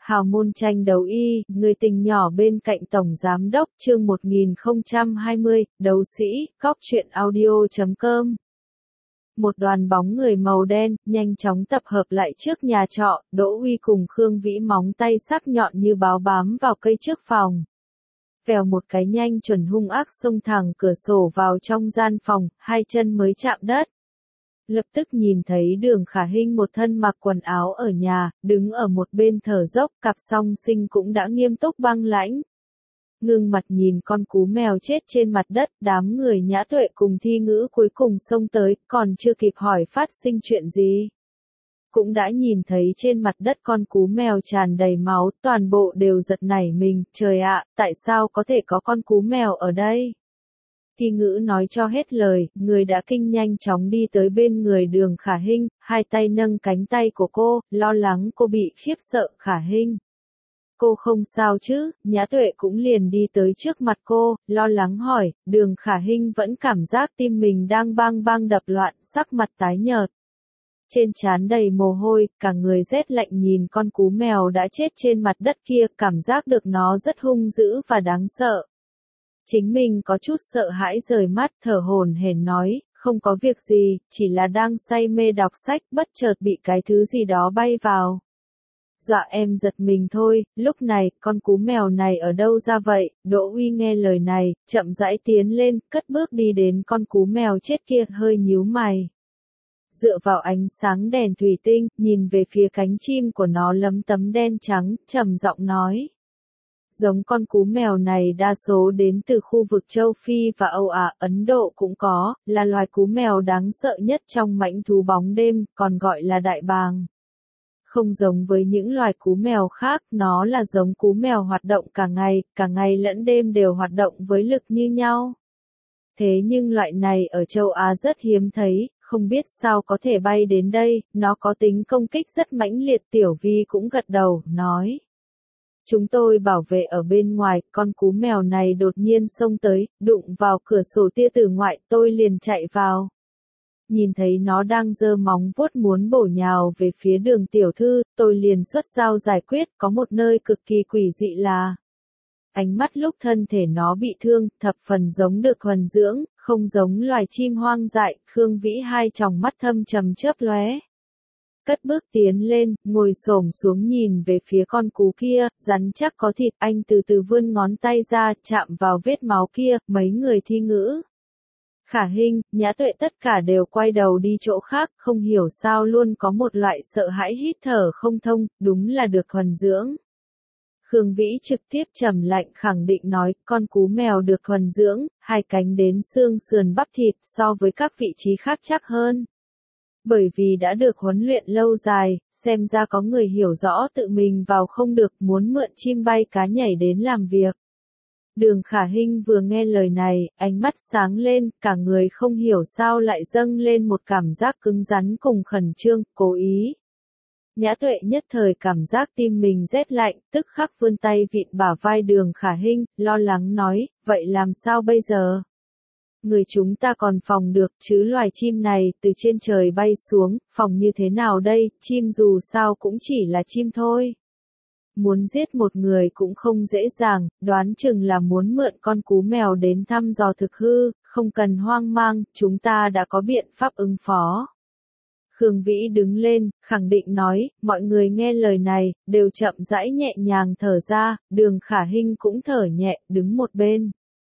Hào môn tranh đấu y, người tình nhỏ bên cạnh Tổng Giám đốc chương 1020, đấu sĩ, góc truyện audio.com. Một đoàn bóng người màu đen, nhanh chóng tập hợp lại trước nhà trọ, Đỗ Uy cùng Khương Vĩ móng tay sắc nhọn như báo bám vào cây trước phòng. Vèo một cái nhanh chuẩn hung ác xông thẳng cửa sổ vào trong gian phòng, hai chân mới chạm đất. Lập tức nhìn thấy Đường Khả Hinh một thân mặc quần áo ở nhà, đứng ở một bên thở dốc, cặp song sinh cũng đã nghiêm túc băng lãnh. Ngưng mặt nhìn con cú mèo chết trên mặt đất, đám người Nhã Tuệ cùng Thi Ngữ cuối cùng xông tới, còn chưa kịp hỏi phát sinh chuyện gì. Cũng đã nhìn thấy trên mặt đất con cú mèo tràn đầy máu, toàn bộ đều giật nảy mình, trời ạ, tại sao có thể có con cú mèo ở đây? Thi Ngữ nói cho hết lời, người đã kinh nhanh chóng đi tới bên người Đường Khả Hinh, hai tay nâng cánh tay của cô, lo lắng cô bị khiếp sợ. Khả Hinh, cô không sao chứ? Nhã Tuệ cũng liền đi tới trước mặt cô, lo lắng hỏi. Đường Khả Hinh vẫn cảm giác tim mình đang bang bang đập loạn, sắc mặt tái nhợt. Trên trán đầy mồ hôi, cả người rét lạnh nhìn con cú mèo đã chết trên mặt đất kia, cảm giác được nó rất hung dữ và đáng sợ. Chính mình có chút sợ hãi rời mắt, thở hổn hển nói, không có việc gì, chỉ là đang say mê đọc sách, bất chợt bị cái thứ gì đó bay vào. Dọa em giật mình thôi. Lúc này, con cú mèo này ở đâu ra vậy? Đỗ Uy nghe lời này, chậm rãi tiến lên, cất bước đi đến con cú mèo chết kia, hơi nhíu mày. Dựa vào ánh sáng đèn thủy tinh, nhìn về phía cánh chim của nó lấm tấm đen trắng, trầm giọng nói. Giống con cú mèo này đa số đến từ khu vực châu Phi và Âu Á, Ấn Độ cũng có, là loài cú mèo đáng sợ nhất trong mãnh thú bóng đêm, còn gọi là đại bàng. Không giống với những loài cú mèo khác, nó là giống cú mèo hoạt động cả ngày lẫn đêm đều hoạt động với lực như nhau. Thế nhưng loại này ở châu Á rất hiếm thấy, không biết sao có thể bay đến đây, nó có tính công kích rất mãnh liệt. Tiểu Vi cũng gật đầu, nói. Chúng tôi bảo vệ ở bên ngoài, con cú mèo này đột nhiên xông tới, đụng vào cửa sổ tia tử ngoại, tôi liền chạy vào. Nhìn thấy nó đang giơ móng vuốt muốn bổ nhào về phía Đường tiểu thư, tôi liền xuất dao giải quyết. Có một nơi cực kỳ quỷ dị là ánh mắt lúc thân thể nó bị thương, thập phần giống được thuần dưỡng, không giống loài chim hoang dại. Khương Vĩ hai tròng mắt thâm trầm chớp lóe. Cất bước tiến lên, ngồi xổm xuống nhìn về phía con cú kia, rắn chắc có thịt. Anh từ từ vươn ngón tay ra, chạm vào vết máu kia. Mấy người Thi Ngữ, Khả Hinh, Nhã Tuệ tất cả đều quay đầu đi chỗ khác, không hiểu sao luôn có một loại sợ hãi hít thở không thông, đúng là được thuần dưỡng. Khương Vĩ trực tiếp trầm lạnh khẳng định nói, con cú mèo được thuần dưỡng, hai cánh đến xương sườn bắp thịt, so với các vị trí khác chắc hơn. Bởi vì đã được huấn luyện lâu dài, xem ra có người hiểu rõ tự mình vào không được, muốn mượn chim bay cá nhảy đến làm việc. Đường Khả Hinh vừa nghe lời này, ánh mắt sáng lên, cả người không hiểu sao lại dâng lên một cảm giác cứng rắn cùng khẩn trương, cố ý. Nhã Tuệ nhất thời cảm giác tim mình rét lạnh, tức khắc vươn tay vịn bả vai Đường Khả Hinh, lo lắng nói, vậy làm sao bây giờ? Người chúng ta còn phòng được chứ, loài chim này từ trên trời bay xuống, phòng như thế nào đây? Chim dù sao cũng chỉ là chim thôi. Muốn giết một người cũng không dễ dàng, đoán chừng là muốn mượn con cú mèo đến thăm dò thực hư, không cần hoang mang, chúng ta đã có biện pháp ứng phó. Khương Vĩ đứng lên, khẳng định nói, mọi người nghe lời này, đều chậm rãi nhẹ nhàng thở ra. Đường Khả Hinh cũng thở nhẹ, đứng một bên.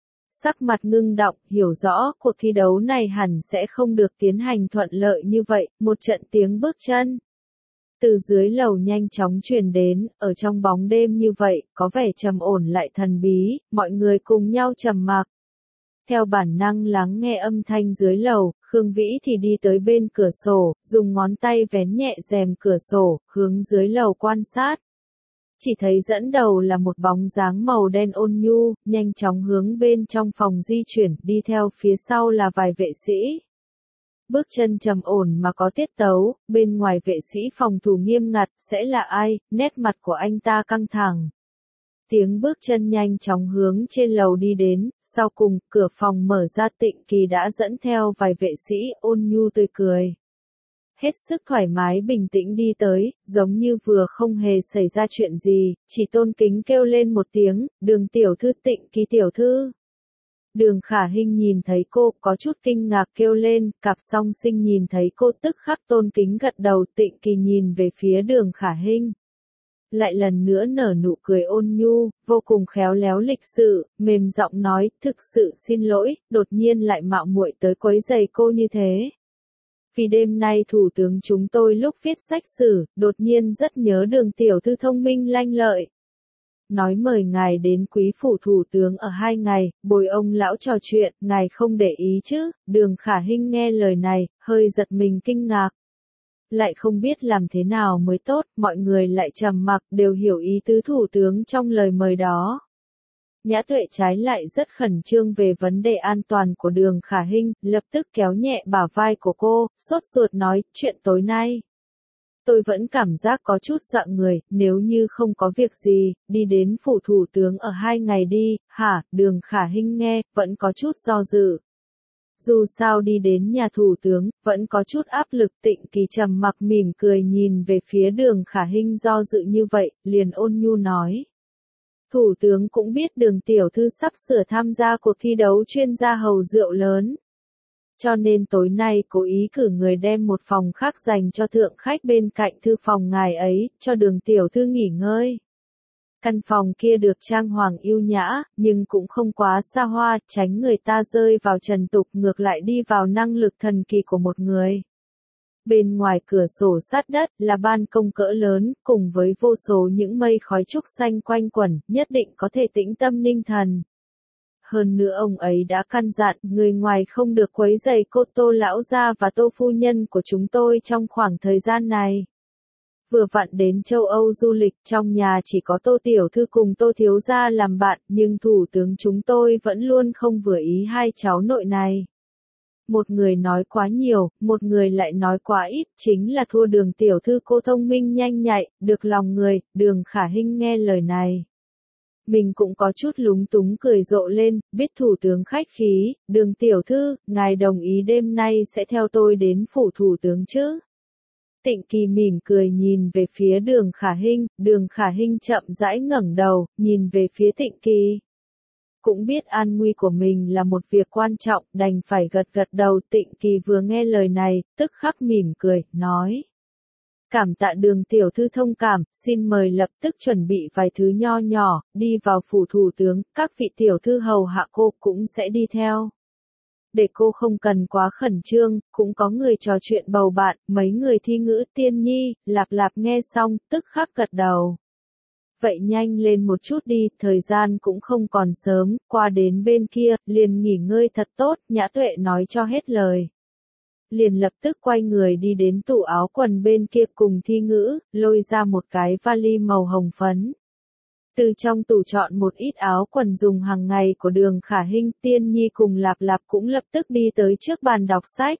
Sắc mặt ngưng đọng, hiểu rõ, cuộc thi đấu này hẳn sẽ không được tiến hành thuận lợi như vậy. Một trận tiếng bước chân từ dưới lầu nhanh chóng truyền đến, ở trong bóng đêm như vậy, có vẻ trầm ổn lại thần bí, mọi người cùng nhau trầm mặc. Theo bản năng lắng nghe âm thanh dưới lầu, Khương Vĩ thì đi tới bên cửa sổ, dùng ngón tay vén nhẹ rèm cửa sổ, hướng dưới lầu quan sát. Chỉ thấy dẫn đầu là một bóng dáng màu đen ôn nhu, nhanh chóng hướng bên trong phòng di chuyển, đi theo phía sau là vài vệ sĩ. Bước chân trầm ổn mà có tiết tấu, bên ngoài vệ sĩ phòng thủ nghiêm ngặt, sẽ là ai? Nét mặt của anh ta căng thẳng. Tiếng bước chân nhanh chóng hướng trên lầu đi đến, sau cùng, cửa phòng mở ra. Tịnh Kỳ đã dẫn theo vài vệ sĩ, ôn nhu tươi cười. hết sức thoải mái bình tĩnh đi tới, giống như vừa không hề xảy ra chuyện gì, chỉ tôn kính kêu lên một tiếng, Đường tiểu thư, Tịnh Kỳ tiểu thư. Đường Khả Hinh nhìn thấy cô, có chút kinh ngạc kêu lên, cặp song sinh nhìn thấy cô tức khắc tôn kính gật đầu. Tịnh Kỳ nhìn về phía Đường Khả Hinh, lại lần nữa nở nụ cười ôn nhu, vô cùng khéo léo lịch sự, mềm giọng nói, thực sự xin lỗi, đột nhiên lại mạo muội tới quấy rầy cô như thế. Vì đêm nay thủ tướng chúng tôi lúc viết sách sử, đột nhiên rất nhớ Đường tiểu thư thông minh lanh lợi. Nói mời ngài đến quý phủ thủ tướng ở 2 ngày, bồi ông lão trò chuyện, ngài không để ý chứ? Đường Khả Hinh nghe lời này, hơi giật mình kinh ngạc. Lại không biết làm thế nào mới tốt, mọi người lại trầm mặc, đều hiểu ý tứ thủ tướng trong lời mời đó. Nhã Tuệ trái lại rất khẩn trương về vấn đề an toàn của Đường Khả Hinh, lập tức kéo nhẹ bả vai của cô, sốt ruột nói, chuyện tối nay. Tôi vẫn cảm giác có chút dọa người, nếu như không có việc gì, đi đến phủ thủ tướng ở 2 ngày đi, hả? Đường Khả Hinh nghe, vẫn có chút do dự. Dù sao đi đến nhà thủ tướng, vẫn có chút áp lực. Tịnh Kỳ trầm mặc mỉm cười nhìn về phía Đường Khả Hinh do dự như vậy, liền ôn nhu nói. Thủ tướng cũng biết Đường tiểu thư sắp sửa tham gia cuộc thi đấu chuyên gia hầu rượu lớn. Cho nên tối nay cố ý cử người đem một phòng khác dành cho thượng khách bên cạnh thư phòng ngài ấy, cho Đường tiểu thư nghỉ ngơi. Căn phòng kia được trang hoàng yêu nhã, nhưng cũng không quá xa hoa, tránh người ta rơi vào trần tục, ngược lại đi vào năng lực thần kỳ của một người. Bên ngoài cửa sổ sát đất là ban công cỡ lớn, cùng với vô số những mây khói trúc xanh quanh quẩn, nhất định có thể tĩnh tâm ninh thần. Hơn nữa ông ấy đã căn dặn, người ngoài không được quấy rầy cô Tô lão gia và Tô phu nhân của chúng tôi trong khoảng thời gian này. Vừa vặn đến châu Âu du lịch, trong nhà chỉ có Tô tiểu thư cùng Tô thiếu gia làm bạn, nhưng thủ tướng chúng tôi vẫn luôn không vừa ý hai cháu nội này. Một người nói quá nhiều, một người lại nói quá ít, chính là thua Đường tiểu thư cô thông minh nhanh nhạy, được lòng người. Đường Khả Hinh nghe lời này. Mình cũng có chút lúng túng cười rộ lên, biết thủ tướng khách khí, Đường tiểu thư, ngài đồng ý đêm nay sẽ theo tôi đến phủ thủ tướng chứ? Tịnh Kỳ mỉm cười nhìn về phía Đường Khả Hinh, Đường Khả Hinh chậm rãi ngẩng đầu, nhìn về phía Tịnh Kỳ. Cũng biết an nguy của mình là một việc quan trọng, đành phải gật gật đầu. Tịnh Kỳ vừa nghe lời này, tức khắc mỉm cười, nói. Cảm tạ Đường tiểu thư thông cảm, xin mời lập tức chuẩn bị vài thứ nho nhỏ, đi vào phủ thủ tướng, các vị tiểu thư hầu hạ cô cũng sẽ đi theo. Để cô không cần quá khẩn trương, cũng có người trò chuyện bầu bạn, mấy người thi ngữ Tiên Nhi, Lạp Lạp nghe xong, tức khắc gật đầu. Vậy nhanh lên một chút đi, thời gian cũng không còn sớm, qua đến bên kia, liền nghỉ ngơi thật tốt, Nhã Tuệ nói cho hết lời. Liền lập tức quay người đi đến tủ áo quần bên kia cùng thi ngữ, lôi ra một cái vali màu hồng phấn. Từ trong tủ chọn một ít áo quần dùng hàng ngày của Đường Khả Hinh, Tiên Nhi cùng Lạp Lạp cũng lập tức đi tới trước bàn đọc sách.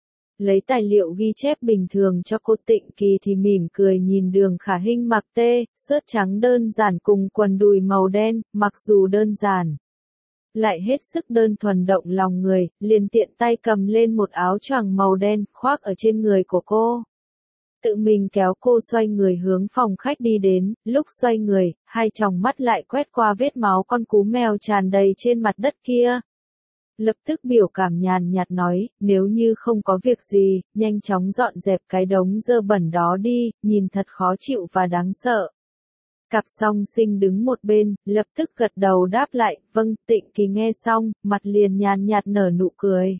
Lấy tài liệu ghi chép bình thường cho cô. Tịnh Kỳ thì mỉm cười nhìn Đường Khả Hinh mặc sớt trắng đơn giản cùng quần đùi màu đen, mặc dù đơn giản, lại hết sức đơn thuần động lòng người, liền tiện tay cầm lên một áo choàng màu đen, khoác ở trên người của cô. Tự mình kéo cô xoay người hướng phòng khách đi đến, lúc xoay người, hai tròng mắt lại quét qua vết máu con cú mèo tràn đầy trên mặt đất kia. Lập tức biểu cảm nhàn nhạt nói, nếu như không có việc gì, nhanh chóng dọn dẹp cái đống dơ bẩn đó đi, nhìn thật khó chịu và đáng sợ. Cặp song sinh đứng một bên, lập tức gật đầu đáp lại, vâng. Tịnh Kỳ nghe xong, mặt liền nhàn nhạt nở nụ cười.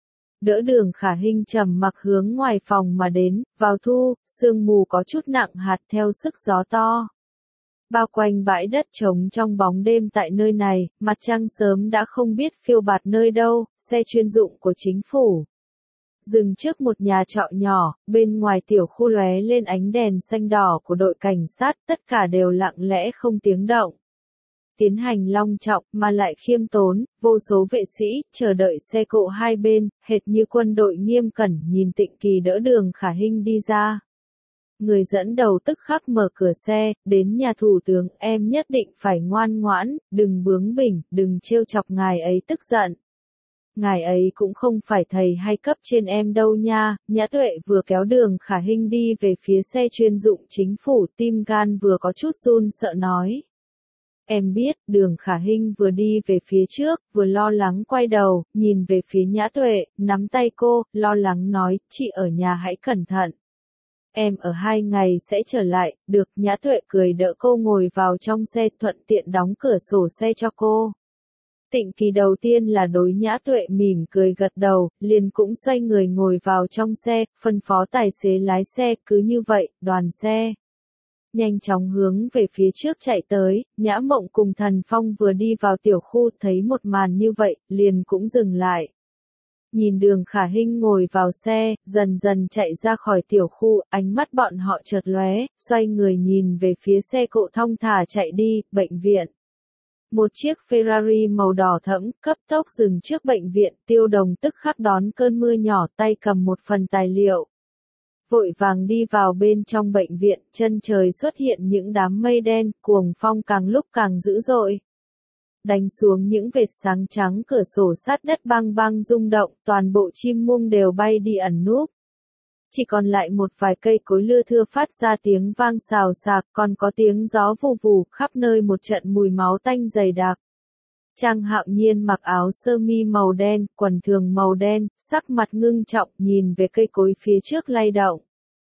Đỡ Đường Khả Hinh trầm mặc hướng ngoài phòng mà đến, vào thu, sương mù có chút nặng hạt theo sức gió to. Bao quanh bãi đất trống trong bóng đêm tại nơi này, mặt trăng sớm đã không biết phiêu bạt nơi đâu, xe chuyên dụng của chính phủ. Dừng trước một nhà trọ nhỏ, bên ngoài tiểu khu lóe lên ánh đèn xanh đỏ của đội cảnh sát, tất cả đều lặng lẽ không tiếng động. Tiến hành long trọng, mà lại khiêm tốn, vô số vệ sĩ, chờ đợi xe cộ hai bên, hệt như quân đội nghiêm cẩn nhìn Tịnh Kỳ đỡ Đường Khả Hinh đi ra. Người dẫn đầu tức khắc mở cửa xe, đến nhà thủ tướng, em nhất định phải ngoan ngoãn, đừng bướng bỉnh, đừng trêu chọc ngài ấy tức giận. Ngài ấy cũng không phải thầy hay cấp trên em đâu nha. Nhã Tuệ vừa kéo Đường Khả Hinh đi về phía xe chuyên dụng chính phủ, tim gan vừa có chút run sợ nói. Em biết. Đường Khả Hinh vừa đi về phía trước, vừa lo lắng quay đầu, nhìn về phía Nhã Tuệ, nắm tay cô, lo lắng nói, chị ở nhà hãy cẩn thận. Em ở 2 ngày sẽ trở lại. Được. Nhã Tuệ cười đỡ cô ngồi vào trong xe, thuận tiện đóng cửa sổ xe cho cô. Tịnh Kỳ đầu tiên là đối Nhã Tuệ mỉm cười gật đầu, liền cũng xoay người ngồi vào trong xe, phân phó tài xế lái xe. Cứ như vậy, đoàn xe nhanh chóng hướng về phía trước chạy tới. Nhã Mộng cùng Thần Phong vừa đi vào tiểu khu, thấy một màn như vậy, liền cũng dừng lại. Nhìn Đường Khả Hinh ngồi vào xe, dần dần chạy ra khỏi tiểu khu, ánh mắt bọn họ chợt lóe, xoay người nhìn về phía xe cộ thong thả chạy đi. Bệnh viện. Một chiếc Ferrari màu đỏ thẫm cấp tốc dừng trước bệnh viện. Tiêu Đồng tức khắc đón cơn mưa nhỏ, tay cầm một phần tài liệu, vội vàng đi vào bên trong bệnh viện. Chân trời xuất hiện những đám mây đen, cuồng phong càng lúc càng dữ dội, đánh xuống những vệt sáng trắng. Cửa sổ sát đất bang bang rung động, toàn bộ chim muông đều bay đi ẩn núp. Chỉ còn lại một vài cây cối lưa thưa phát ra tiếng vang xào xạc, còn có tiếng gió vù vù, khắp nơi một trận mùi máu tanh dày đặc. Trang Hạo Nhiên mặc áo sơ mi màu đen, quần thường màu đen, sắc mặt ngưng trọng, nhìn về cây cối phía trước lay động.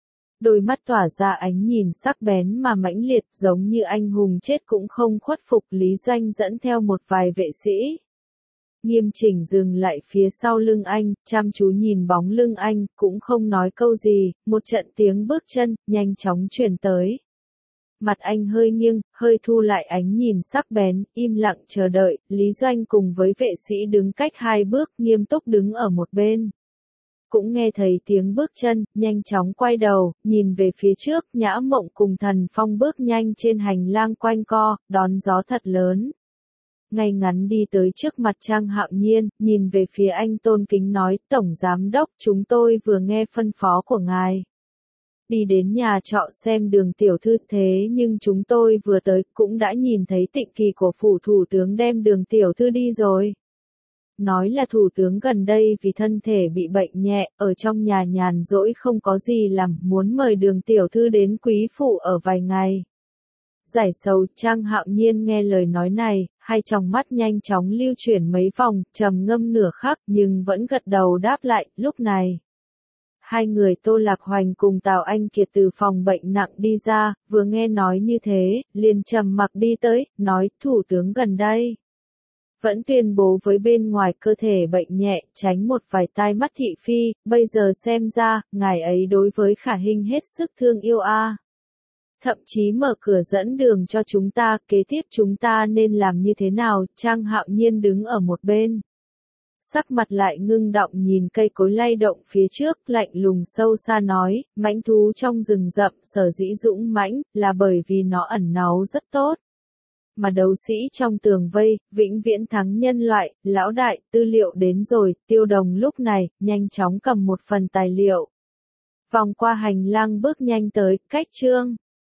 Đôi mắt tỏa ra ánh nhìn sắc bén mà mãnh liệt, giống như anh hùng chết cũng không khuất phục. Lý Doanh dẫn theo một vài vệ sĩ, nghiêm chỉnh dừng lại phía sau lưng anh, chăm chú nhìn bóng lưng anh, cũng không nói câu gì. Một trận tiếng bước chân nhanh chóng truyền tới. Mặt anh hơi nghiêng, hơi thu lại ánh nhìn sắc bén, im lặng chờ đợi. Lý Doanh cùng với vệ sĩ đứng cách 2 bước, nghiêm túc đứng ở một bên. Cũng nghe thấy tiếng bước chân, nhanh chóng quay đầu, nhìn về phía trước. Nhã Mộng cùng Thần Phong bước nhanh trên hành lang quanh co, đón gió thật lớn. Ngay ngắn đi tới trước mặt Trang Hạo Nhiên, nhìn về phía anh tôn kính nói, Tổng Giám Đốc, chúng tôi vừa nghe phân phó của ngài. Đi đến nhà trọ xem Đường tiểu thư, thế nhưng chúng tôi vừa tới, cũng đã nhìn thấy Tịnh Kỳ của phủ thủ tướng đem Đường tiểu thư đi rồi. Nói là thủ tướng gần đây vì thân thể bị bệnh nhẹ, ở trong nhà nhàn rỗi không có gì làm, muốn mời Đường tiểu thư đến quý phủ ở vài ngày. Giải sầu. Trang Hạo Nhiên nghe lời nói này, hai tròng mắt nhanh chóng lưu chuyển mấy vòng, trầm ngâm nửa khắc, nhưng vẫn gật đầu đáp lại. Lúc này, hai người Tô Lạc Hoành cùng Tào Anh Kiệt từ phòng bệnh nặng đi ra, vừa nghe nói như thế, liền trầm mặc đi tới, nói, thủ tướng gần đây vẫn tuyên bố với bên ngoài cơ thể bệnh nhẹ, tránh một vài tai mắt thị phi, bây giờ xem ra, ngài ấy đối với Khả Hinh hết sức thương yêu a. Thậm chí mở cửa dẫn đường cho chúng ta, kế tiếp chúng ta nên làm như thế nào? Trang Hạo Nhiên đứng ở một bên, sắc mặt lại ngưng động nhìn cây cối lay động phía trước, lạnh lùng sâu xa nói, mãnh thú trong rừng rậm sở dĩ dũng mãnh, là bởi vì nó ẩn náu rất tốt. Mà đấu sĩ trong tường vây, vĩnh viễn thắng nhân loại. Lão đại, tư liệu đến rồi. Tiêu Đồng lúc này, nhanh chóng cầm một phần tài liệu, vòng qua hành lang bước nhanh tới. Cách chương